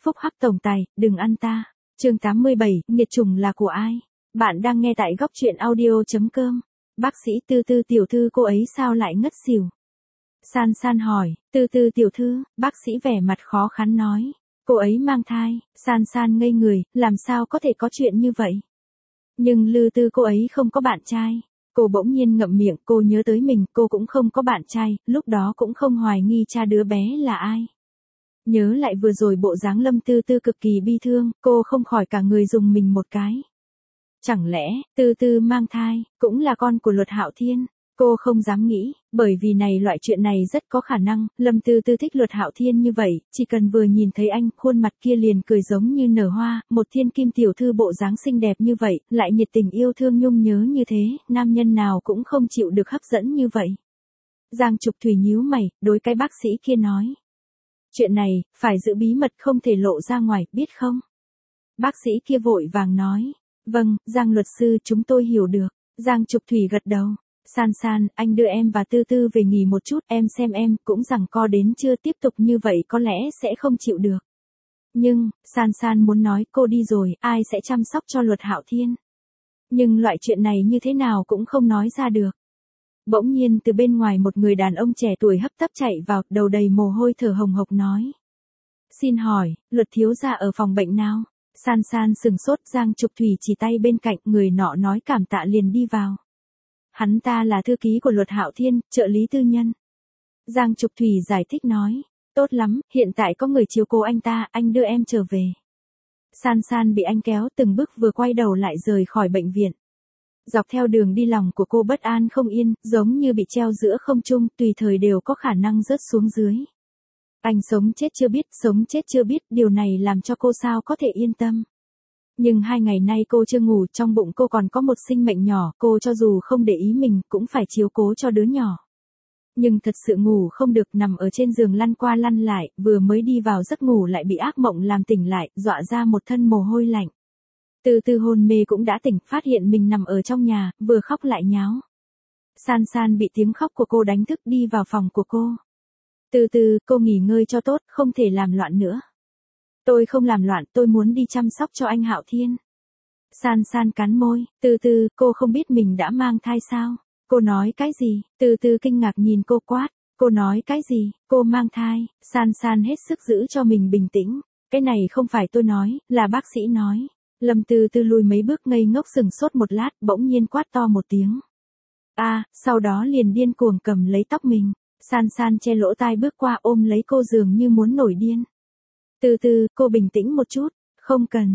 phúc hắc tổng tài, đừng ăn ta. Chương 87, nghiệt chủng là của ai? Bạn đang nghe tại góc truyện audio.com. Bác sĩ Tư Tư tiểu thư cô ấy sao lại ngất xỉu? San San hỏi, Tư Tư tiểu thư, bác sĩ vẻ mặt khó khăn nói. Cô ấy mang thai. San San ngây người, làm sao có thể có chuyện như vậy? Nhưng Lư Tư cô ấy không có bạn trai. Cô bỗng nhiên ngậm miệng, cô nhớ tới mình, cô cũng không có bạn trai, lúc đó cũng không hoài nghi cha đứa bé là ai. Nhớ lại vừa rồi bộ dáng Lâm Tư Tư cực kỳ bi thương, cô không khỏi cả người dùng mình một cái. Chẳng lẽ, Tư Tư mang thai, cũng là con của Luật Hạo Thiên? Cô không dám nghĩ, bởi vì loại chuyện này rất có khả năng, Lâm Tư Tư thích Luật Hạo Thiên như vậy, chỉ cần vừa nhìn thấy anh, khuôn mặt kia liền cười giống như nở hoa, một thiên kim tiểu thư bộ dáng xinh đẹp như vậy, lại nhiệt tình yêu thương nhung nhớ như thế, nam nhân nào cũng không chịu được hấp dẫn như vậy. Giang Trục Thủy nhíu mày, đối cái bác sĩ kia nói. Chuyện này, phải giữ bí mật không thể lộ ra ngoài, biết không? Bác sĩ kia vội vàng nói. Vâng, Giang luật sư chúng tôi hiểu được. Giang Trục Thủy gật đầu. San San, anh đưa em và Tư Tư về nghỉ một chút, em xem em cũng giằng co đến chưa, tiếp tục như vậy có lẽ sẽ không chịu được. Nhưng, San San muốn nói cô đi rồi, ai sẽ chăm sóc cho Luật Hạo Thiên? Nhưng loại chuyện này như thế nào cũng không nói ra được. Bỗng nhiên từ bên ngoài một người đàn ông trẻ tuổi hấp tấp chạy vào, đầu đầy mồ hôi thở hồng hộc nói. Xin hỏi, Luật thiếu gia ở phòng bệnh nào? San San sừng sốt, Giang Trục Thủy chỉ tay bên cạnh, người nọ nói cảm tạ liền đi vào. Hắn ta là thư ký của Luật Hạo Thiên, trợ lý tư nhân. Giang Trục Thủy giải thích nói. Tốt lắm, hiện tại có người chiếu cố anh ta, anh đưa em trở về. San San bị anh kéo từng bước vừa quay đầu lại rời khỏi bệnh viện. Dọc theo đường đi lòng của cô bất an không yên, giống như bị treo giữa không trung, tùy thời đều có khả năng rớt xuống dưới. Anh sống chết chưa biết, điều này làm cho cô sao có thể yên tâm. Nhưng 2 ngày nay cô chưa ngủ, trong bụng cô còn có một sinh mệnh nhỏ, cô cho dù không để ý mình, cũng phải chiếu cố cho đứa nhỏ. Nhưng thật sự ngủ không được, nằm ở trên giường lăn qua lăn lại, vừa mới đi vào giấc ngủ lại bị ác mộng làm tỉnh lại, dọa ra một thân mồ hôi lạnh. Từ từ hôn mê cũng đã tỉnh, phát hiện mình nằm ở trong nhà, vừa khóc lại nháo. San San bị tiếng khóc của cô đánh thức đi vào phòng của cô. Từ từ, cô nghỉ ngơi cho tốt, không thể làm loạn nữa. Tôi không làm loạn, tôi muốn đi chăm sóc cho anh Hạo Thiên. San San cắn môi, từ từ, cô không biết mình đã mang thai sao? Cô nói cái gì? Từ từ kinh ngạc nhìn cô quát. Cô nói cái gì? Cô mang thai. San San hết sức giữ cho mình bình tĩnh. Cái này không phải tôi nói, là bác sĩ nói. Lâm Tư Tư lùi mấy bước ngây ngốc sừng sốt một lát, bỗng nhiên quát to một tiếng. Sau đó liền điên cuồng cầm lấy tóc mình. San San che lỗ tai bước qua ôm lấy cô dường như muốn nổi điên. Từ từ, cô bình tĩnh một chút. Không cần,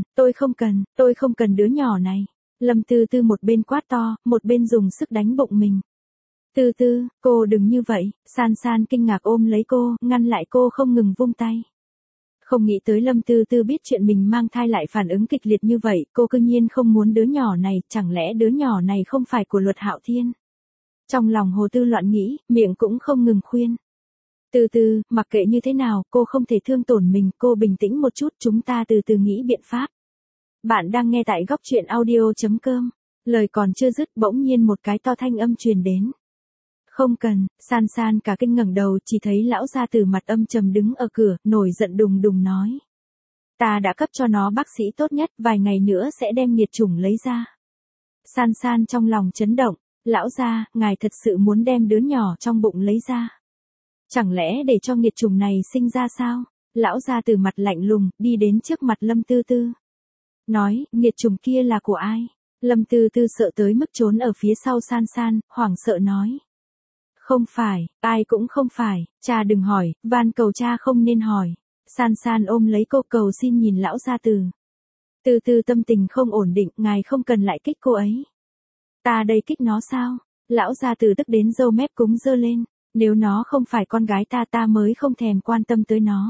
tôi không cần đứa nhỏ này. Lâm Tư Tư một bên quát to, một bên dùng sức đánh bụng mình. Tư Tư, cô đừng như vậy. San San kinh ngạc ôm lấy cô, ngăn lại cô không ngừng vung tay. Không nghĩ tới Lâm Tư Tư biết chuyện mình mang thai lại phản ứng kịch liệt như vậy, cô cư nhiên không muốn đứa nhỏ này, chẳng lẽ đứa nhỏ này không phải của Luật Hạo Thiên? Trong lòng Hồ Tư loạn nghĩ, miệng cũng không ngừng khuyên. Từ từ, mặc kệ như thế nào, cô không thể thương tổn mình, cô bình tĩnh một chút, chúng ta từ từ nghĩ biện pháp. Bạn đang nghe tại góc truyện audio.com. Lời còn chưa dứt, bỗng nhiên một cái to thanh âm truyền đến. Không cần. San San cả kinh ngẩng đầu, chỉ thấy lão gia tử mặt âm trầm đứng ở cửa, nổi giận đùng đùng nói. Ta đã cấp cho nó bác sĩ tốt nhất, vài ngày nữa sẽ đem nghiệt chủng lấy ra. San San trong lòng chấn động. Lão gia, ngài thật sự muốn đem đứa nhỏ trong bụng lấy ra? Chẳng lẽ để cho nghiệt chủng này sinh ra sao? Lão gia từ mặt lạnh lùng, đi đến trước mặt Lâm Tư Tư. Nói, nghiệt chủng kia là của ai? Lâm Tư Tư sợ tới mức trốn ở phía sau San San, hoảng sợ nói. Không phải, ai cũng không phải, cha đừng hỏi, van cầu cha không nên hỏi. San San ôm lấy cô cầu xin nhìn lão gia từ. Từ từ tâm tình không ổn định, ngài không cần lại kích cô ấy. Ta đây kích nó sao? Lão gia từ tức đến râu mép cúng dơ lên. Nếu nó không phải con gái ta mới không thèm quan tâm tới nó.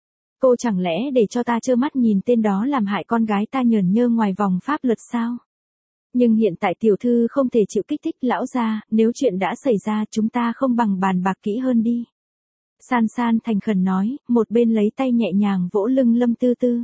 Cô chẳng lẽ để cho ta trơ mắt nhìn tên đó làm hại con gái ta nhởn nhơ ngoài vòng pháp luật sao? Nhưng hiện tại tiểu thư không thể chịu kích thích lão gia, nếu chuyện đã xảy ra chúng ta không bằng bàn bạc kỹ hơn đi. San San thành khẩn nói, một bên lấy tay nhẹ nhàng vỗ lưng Lâm Tư Tư.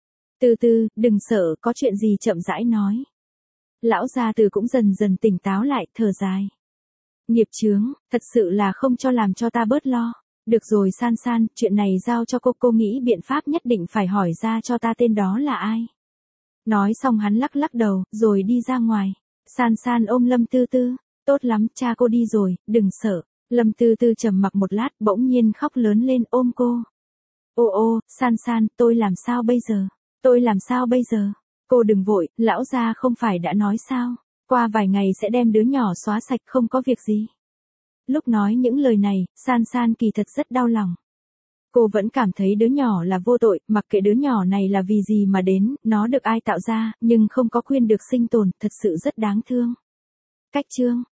Tư Tư, đừng sợ, có chuyện gì chậm rãi nói. Lão gia từ cũng dần dần tỉnh táo lại, thở dài. Nghiệp chướng, thật sự là không cho làm cho ta bớt lo. Được rồi San San, chuyện này giao cho cô nghĩ biện pháp nhất định phải hỏi ra cho ta tên đó là ai. Nói xong hắn lắc lắc đầu, rồi đi ra ngoài. San San ôm Lâm Tư Tư, tốt lắm, cha cô đi rồi, đừng sợ. Lâm Tư Tư trầm mặc một lát, bỗng nhiên khóc lớn lên ôm cô. Ô ô, San San, tôi làm sao bây giờ? Tôi làm sao bây giờ? Cô đừng vội, lão gia không phải đã nói sao? Qua vài ngày sẽ đem đứa nhỏ xóa sạch không có việc gì. Lúc nói những lời này, San San kỳ thật rất đau lòng. Cô vẫn cảm thấy đứa nhỏ là vô tội, mặc kệ đứa nhỏ này là vì gì mà đến, nó được ai tạo ra, nhưng không có quyền được sinh tồn, thật sự rất đáng thương. Cách chương